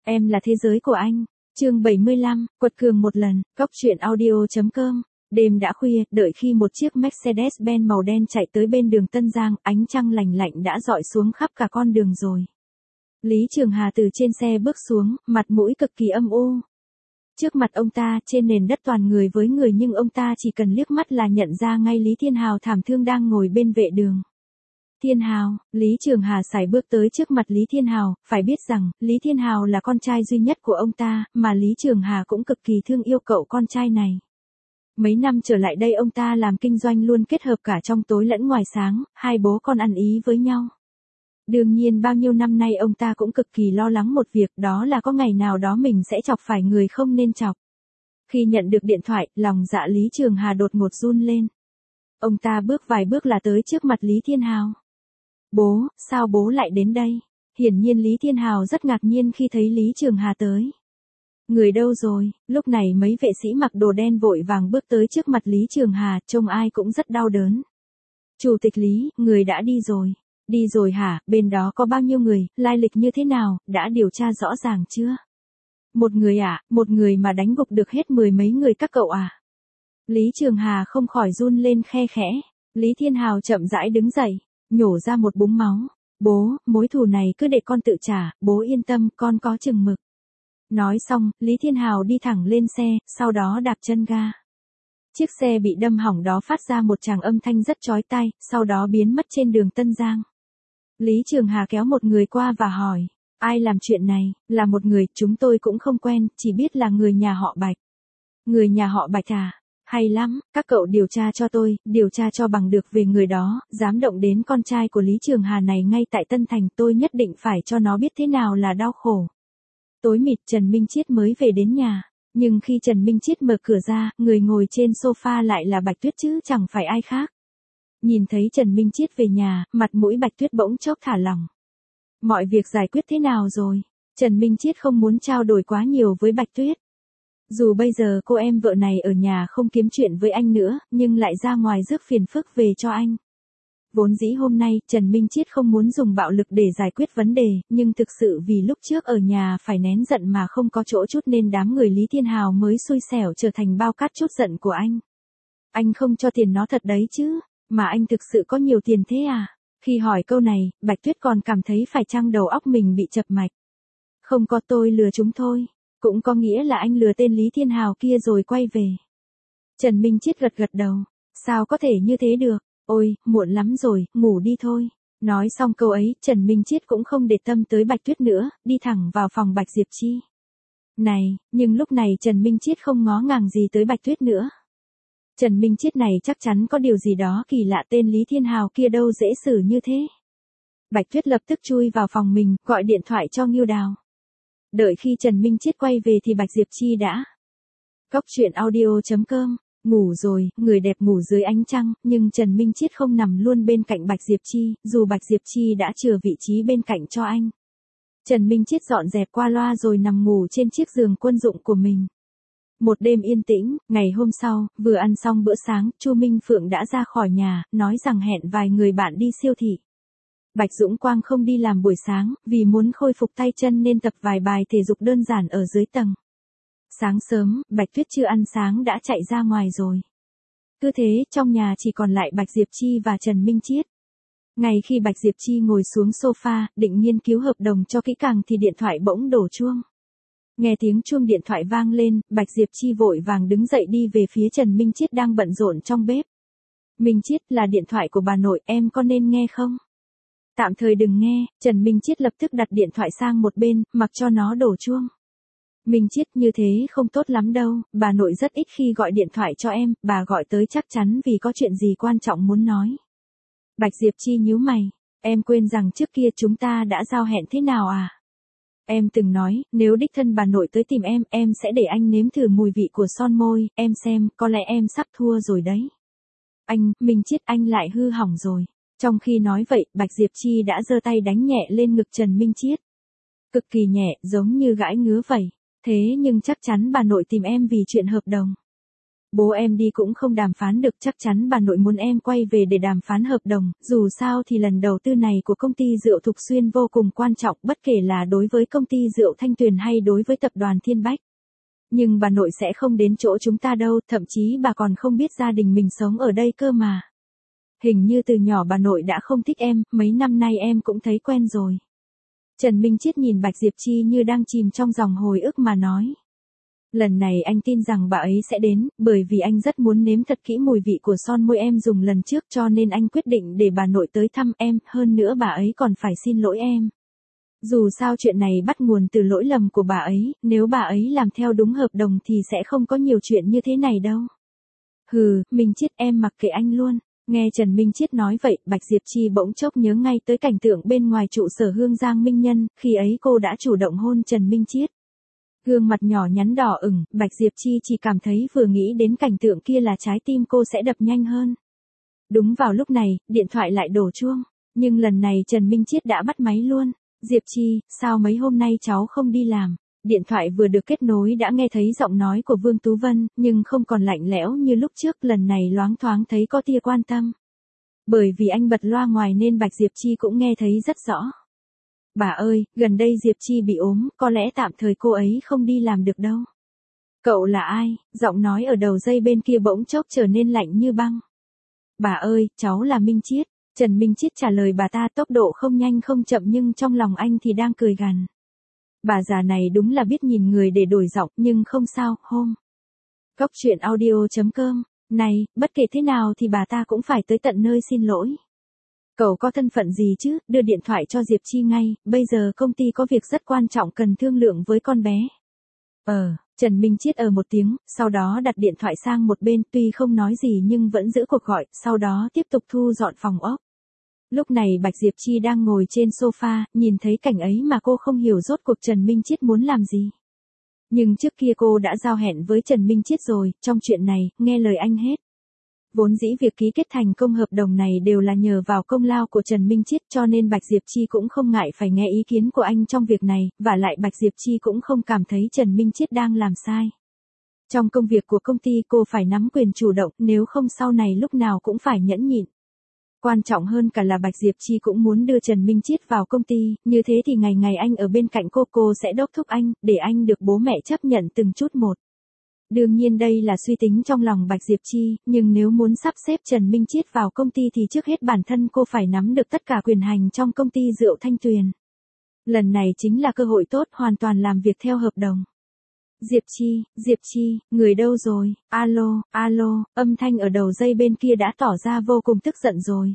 Em là thế giới của anh. Chương 75, quật cường một lần, Cóc truyện audio.com. Đêm đã khuya, đợi khi một chiếc Mercedes-Benz màu đen chạy tới bên đường Tân Giang, ánh trăng lành lạnh đã rọi xuống khắp cả con đường rồi. Lý Trường Hà từ trên xe bước xuống, mặt mũi cực kỳ âm u. Trước mặt ông ta, trên nền đất toàn người với người, nhưng ông ta chỉ cần liếc mắt là nhận ra ngay Lý Thiên Hào thảm thương đang ngồi bên vệ đường. Thiên Hào, Lý Trường Hà sải bước tới trước mặt Lý Thiên Hào, phải biết rằng, Lý Thiên Hào là con trai duy nhất của ông ta, mà Lý Trường Hà cũng cực kỳ thương yêu cậu con trai này. Mấy năm trở lại đây ông ta làm kinh doanh luôn kết hợp cả trong tối lẫn ngoài sáng, hai bố con ăn ý với nhau. Đương nhiên bao nhiêu năm nay ông ta cũng cực kỳ lo lắng một việc, đó là có ngày nào đó mình sẽ chọc phải người không nên chọc. Khi nhận được điện thoại, lòng dạ Lý Trường Hà đột ngột run lên. Ông ta bước vài bước là tới trước mặt Lý Thiên Hào. Bố, sao bố lại đến đây? Hiển nhiên Lý Thiên Hào rất ngạc nhiên khi thấy Lý Trường Hà tới. Người đâu rồi? Lúc này mấy vệ sĩ mặc đồ đen vội vàng bước tới trước mặt Lý Trường Hà, trông ai cũng rất đau đớn. Chủ tịch Lý, người đã đi rồi. Đi rồi hả? Bên đó có bao nhiêu người, lai lịch như thế nào, đã điều tra rõ ràng chưa? Một người à? Một người mà đánh gục được hết mười mấy người các cậu à? Lý Trường Hà không khỏi run lên khe khẽ. Lý Thiên Hào chậm rãi đứng dậy, nhổ ra một búng máu. Bố, mối thù này cứ để con tự trả, bố yên tâm, con có chừng mực. Nói xong, Lý Thiên Hào đi thẳng lên xe, sau đó đạp chân ga. Chiếc xe bị đâm hỏng đó phát ra một tràng âm thanh rất chói tai, sau đó biến mất trên đường Tân Giang. Lý Trường Hà kéo một người qua và hỏi, ai làm chuyện này? Là một người, chúng tôi cũng không quen, chỉ biết là người nhà họ Bạch. Người nhà họ Bạch à? Hay lắm, các cậu điều tra cho tôi, điều tra cho bằng được về người đó, dám động đến con trai của Lý Trường Hà này ngay tại Tân Thành, tôi nhất định phải cho nó biết thế nào là đau khổ. Tối mịt Trần Minh Chiết mới về đến nhà, nhưng khi Trần Minh Chiết mở cửa ra, người ngồi trên sofa lại là Bạch Tuyết chứ chẳng phải ai khác. Nhìn thấy Trần Minh Chiết về nhà, mặt mũi Bạch Tuyết bỗng chốc thả lỏng. Mọi việc giải quyết thế nào rồi? Trần Minh Chiết không muốn trao đổi quá nhiều với Bạch Tuyết. Dù bây giờ cô em vợ này ở nhà không kiếm chuyện với anh nữa, nhưng lại ra ngoài rước phiền phức về cho anh. Vốn dĩ hôm nay, Trần Minh Chiết không muốn dùng bạo lực để giải quyết vấn đề, nhưng thực sự vì lúc trước ở nhà phải nén giận mà không có chỗ chút nên đám người Lý Thiên Hào mới xui xẻo trở thành bao cát chút giận của anh. Anh không cho tiền nó thật đấy chứ, mà anh thực sự có nhiều tiền thế à? Khi hỏi câu này, Bạch Tuyết còn cảm thấy phải chăng đầu óc mình bị chập mạch. Không có, tôi lừa chúng thôi. Cũng có nghĩa là anh lừa tên Lý Thiên Hào kia rồi quay về. Trần Minh Chiết gật gật đầu. Sao có thể như thế được? Ôi, muộn lắm rồi, ngủ đi thôi. Nói xong câu ấy, Trần Minh Chiết cũng không để tâm tới Bạch Tuyết nữa, đi thẳng vào phòng Bạch Diệp Chi. Này, nhưng lúc này Trần Minh Chiết không ngó ngàng gì tới Bạch Tuyết nữa. Trần Minh Chiết này chắc chắn có điều gì đó kỳ lạ, tên Lý Thiên Hào kia đâu dễ xử như thế. Bạch Tuyết lập tức chui vào phòng mình, gọi điện thoại cho Nghiêu Đào. Đợi khi Trần Minh Chiết quay về thì Bạch Diệp Chi đã. Cóc truyện audio.com. Ngủ rồi, người đẹp ngủ dưới ánh trăng, nhưng Trần Minh Chiết không nằm luôn bên cạnh Bạch Diệp Chi, dù Bạch Diệp Chi đã chừa vị trí bên cạnh cho anh. Trần Minh Chiết dọn dẹp qua loa rồi nằm ngủ trên chiếc giường quân dụng của mình. Một đêm yên tĩnh, ngày hôm sau, vừa ăn xong bữa sáng, Chu Minh Phượng đã ra khỏi nhà, nói rằng hẹn vài người bạn đi siêu thị. Bạch Dũng Quang không đi làm buổi sáng, vì muốn khôi phục tay chân nên tập vài bài thể dục đơn giản ở dưới tầng. Sáng sớm, Bạch Tuyết chưa ăn sáng đã chạy ra ngoài rồi. Cứ thế, trong nhà chỉ còn lại Bạch Diệp Chi và Trần Minh Chiết. Ngay khi Bạch Diệp Chi ngồi xuống sofa, định nghiên cứu hợp đồng cho kỹ càng thì điện thoại bỗng đổ chuông. Nghe tiếng chuông điện thoại vang lên, Bạch Diệp Chi vội vàng đứng dậy đi về phía Trần Minh Chiết đang bận rộn trong bếp. Minh Chiết, là điện thoại của bà nội, em có nên nghe không? Tạm thời đừng nghe, Trần Minh Chiết lập tức đặt điện thoại sang một bên, mặc cho nó đổ chuông. Minh Chiết, như thế không tốt lắm đâu, bà nội rất ít khi gọi điện thoại cho em, bà gọi tới chắc chắn vì có chuyện gì quan trọng muốn nói. Bạch Diệp Chi nhíu mày, em quên rằng trước kia chúng ta đã giao hẹn thế nào à? Em từng nói, nếu đích thân bà nội tới tìm em sẽ để anh nếm thử mùi vị của son môi, em xem, có lẽ em sắp thua rồi đấy. Minh Chiết, anh lại hư hỏng rồi. Trong khi nói vậy, Bạch Diệp Chi đã giơ tay đánh nhẹ lên ngực Trần Minh Chiết. Cực kỳ nhẹ, giống như gãi ngứa vậy. Thế nhưng chắc chắn bà nội tìm em vì chuyện hợp đồng. Bố em đi cũng không đàm phán được, chắc chắn bà nội muốn em quay về để đàm phán hợp đồng, dù sao thì lần đầu tư này của công ty rượu Thục Xuyên vô cùng quan trọng, bất kể là đối với công ty rượu Thanh Tuyền hay đối với tập đoàn Thiên Bách. Nhưng bà nội sẽ không đến chỗ chúng ta đâu, thậm chí bà còn không biết gia đình mình sống ở đây cơ mà. Hình như từ nhỏ bà nội đã không thích em, mấy năm nay em cũng thấy quen rồi. Trần Minh Chiết nhìn Bạch Diệp Chi như đang chìm trong dòng hồi ức mà nói. Lần này anh tin rằng bà ấy sẽ đến, bởi vì anh rất muốn nếm thật kỹ mùi vị của son môi em dùng lần trước cho nên anh quyết định để bà nội tới thăm em, hơn nữa bà ấy còn phải xin lỗi em. Dù sao chuyện này bắt nguồn từ lỗi lầm của bà ấy, nếu bà ấy làm theo đúng hợp đồng thì sẽ không có nhiều chuyện như thế này đâu. Hừ, Minh Chiết em mặc kệ anh luôn. Nghe Trần Minh Chiết nói vậy, Bạch Diệp Chi bỗng chốc nhớ ngay tới cảnh tượng bên ngoài trụ sở Hương Giang Minh Nhân, khi ấy cô đã chủ động hôn Trần Minh Chiết. Gương mặt nhỏ nhắn đỏ ửng, Bạch Diệp Chi chỉ cảm thấy vừa nghĩ đến cảnh tượng kia là trái tim cô sẽ đập nhanh hơn. Đúng vào lúc này, điện thoại lại đổ chuông, nhưng lần này Trần Minh Chiết đã bắt máy luôn. Diệp Chi, sao mấy hôm nay cháu không đi làm? Điện thoại vừa được kết nối đã nghe thấy giọng nói của Vương Tú Vân, nhưng không còn lạnh lẽo như lúc trước, lần này loáng thoáng thấy có tia quan tâm. Bởi vì anh bật loa ngoài nên Bạch Diệp Chi cũng nghe thấy rất rõ. Bà ơi, gần đây Diệp Chi bị ốm, có lẽ tạm thời cô ấy không đi làm được đâu. Cậu là ai? Giọng nói ở đầu dây bên kia bỗng chốc trở nên lạnh như băng. Bà ơi, cháu là Minh Chiết. Trần Minh Chiết trả lời bà ta tốc độ không nhanh không chậm nhưng trong lòng anh thì đang cười gằn. Bà già này đúng là biết nhìn người để đổi giọng, nhưng không sao, hôm. Góc truyện audio.com, này, bất kể thế nào thì bà ta cũng phải tới tận nơi xin lỗi. Cậu có thân phận gì chứ, đưa điện thoại cho Diệp Chi ngay, bây giờ công ty có việc rất quan trọng cần thương lượng với con bé. Trần Minh Chiết một tiếng, sau đó đặt điện thoại sang một bên, tuy không nói gì nhưng vẫn giữ cuộc gọi, sau đó tiếp tục thu dọn phòng ốc. Lúc này Bạch Diệp Chi đang ngồi trên sofa, nhìn thấy cảnh ấy mà cô không hiểu rốt cuộc Trần Minh Chiết muốn làm gì. Nhưng trước kia cô đã giao hẹn với Trần Minh Chiết rồi, trong chuyện này, nghe lời anh hết. Vốn dĩ việc ký kết thành công hợp đồng này đều là nhờ vào công lao của Trần Minh Chiết cho nên Bạch Diệp Chi cũng không ngại phải nghe ý kiến của anh trong việc này, và lại Bạch Diệp Chi cũng không cảm thấy Trần Minh Chiết đang làm sai. Trong công việc của công ty cô phải nắm quyền chủ động, nếu không sau này lúc nào cũng phải nhẫn nhịn. Quan trọng hơn cả là Bạch Diệp Chi cũng muốn đưa Trần Minh Chiết vào công ty, như thế thì ngày ngày anh ở bên cạnh cô sẽ đốc thúc anh, để anh được bố mẹ chấp nhận từng chút một. Đương nhiên đây là suy tính trong lòng Bạch Diệp Chi, nhưng nếu muốn sắp xếp Trần Minh Chiết vào công ty thì trước hết bản thân cô phải nắm được tất cả quyền hành trong công ty rượu Thanh Tuyền. Lần này chính là cơ hội tốt, hoàn toàn làm việc theo hợp đồng. Diệp Chi, người đâu rồi? Alo, âm thanh ở đầu dây bên kia đã tỏ ra vô cùng tức giận rồi.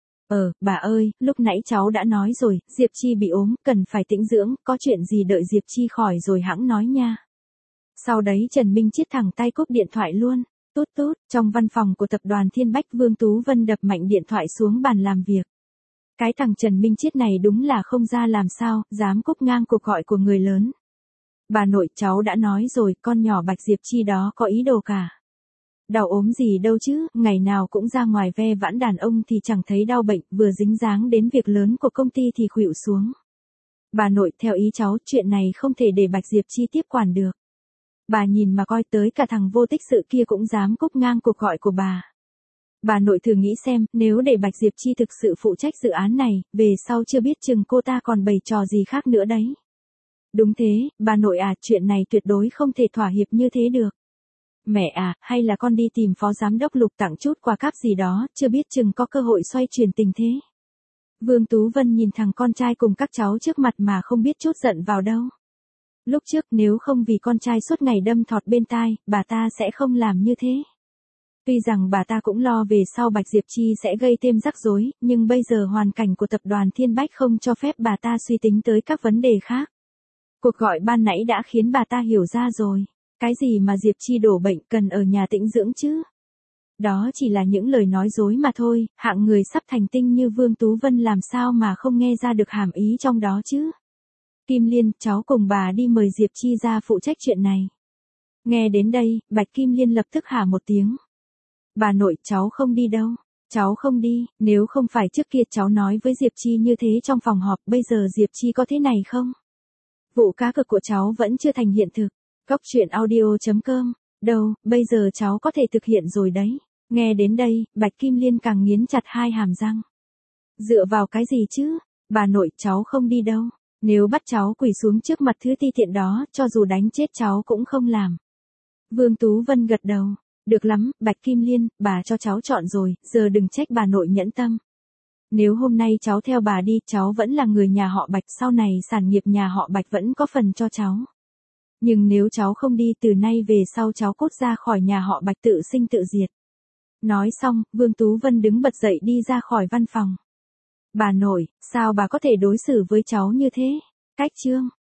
Bà ơi, lúc nãy cháu đã nói rồi, Diệp Chi bị ốm, cần phải tĩnh dưỡng, có chuyện gì đợi Diệp Chi khỏi rồi hẵng nói nha. Sau đấy Trần Minh Chiết thẳng tay cúp điện thoại luôn. Tút, trong văn phòng của tập đoàn Thiên Bách, Vương Tú Vân đập mạnh điện thoại xuống bàn làm việc. Cái thằng Trần Minh Chiết này đúng là không ra làm sao, dám cúp ngang cuộc gọi của người lớn. Bà nội, cháu đã nói rồi, con nhỏ Bạch Diệp Chi đó có ý đồ cả. Đau ốm gì đâu chứ, ngày nào cũng ra ngoài ve vãn đàn ông thì chẳng thấy đau bệnh, vừa dính dáng đến việc lớn của công ty thì khuỵu xuống. Bà nội, theo ý cháu, chuyện này không thể để Bạch Diệp Chi tiếp quản được. Bà nhìn mà coi, tới cả thằng vô tích sự kia cũng dám cúp ngang cuộc gọi của bà. Bà nội thử nghĩ xem, nếu để Bạch Diệp Chi thực sự phụ trách dự án này, về sau chưa biết chừng cô ta còn bày trò gì khác nữa đấy. Đúng thế, bà nội à, chuyện này tuyệt đối không thể thỏa hiệp như thế được. Mẹ à, hay là con đi tìm phó giám đốc Lục tặng chút quà cáp gì đó, chưa biết chừng có cơ hội xoay chuyển tình thế. Vương Tú Vân nhìn thằng con trai cùng các cháu trước mặt mà không biết chút giận vào đâu. Lúc trước nếu không vì con trai suốt ngày đâm thọt bên tai, bà ta sẽ không làm như thế. Tuy rằng bà ta cũng lo về sau Bạch Diệp Chi sẽ gây thêm rắc rối, nhưng bây giờ hoàn cảnh của tập đoàn Thiên Bách không cho phép bà ta suy tính tới các vấn đề khác. Cuộc gọi ban nãy đã khiến bà ta hiểu ra rồi. Cái gì mà Diệp Chi đổ bệnh cần ở nhà tĩnh dưỡng chứ? Đó chỉ là những lời nói dối mà thôi, hạng người sắp thành tinh như Vương Tú Vân làm sao mà không nghe ra được hàm ý trong đó chứ? Kim Liên, cháu cùng bà đi mời Diệp Chi ra phụ trách chuyện này. Nghe đến đây, Bạch Kim Liên lập tức hả một tiếng. Bà nội, cháu không đi đâu. Cháu không đi, nếu không phải trước kia cháu nói với Diệp Chi như thế trong phòng họp, bây giờ Diệp Chi có thế này không? Vụ cá cược của cháu vẫn chưa thành hiện thực. Góc truyện audio.com Đâu, bây giờ cháu có thể thực hiện rồi đấy. Nghe đến đây, Bạch Kim Liên càng nghiến chặt hai hàm răng. Dựa vào cái gì chứ? Bà nội, cháu không đi đâu. Nếu bắt cháu quỳ xuống trước mặt thứ ti tiện đó, cho dù đánh chết cháu cũng không làm. Vương Tú Vân gật đầu. Được lắm, Bạch Kim Liên, bà cho cháu chọn rồi, giờ đừng trách bà nội nhẫn tâm. Nếu hôm nay cháu theo bà đi, cháu vẫn là người nhà họ Bạch, sau này sản nghiệp nhà họ Bạch vẫn có phần cho cháu. Nhưng nếu cháu không đi, từ nay về sau cháu cút ra khỏi nhà họ Bạch, tự sinh tự diệt. Nói xong, Vương Tú Vân đứng bật dậy đi ra khỏi văn phòng. Bà nội, sao bà có thể đối xử với cháu như thế? Cách Trương.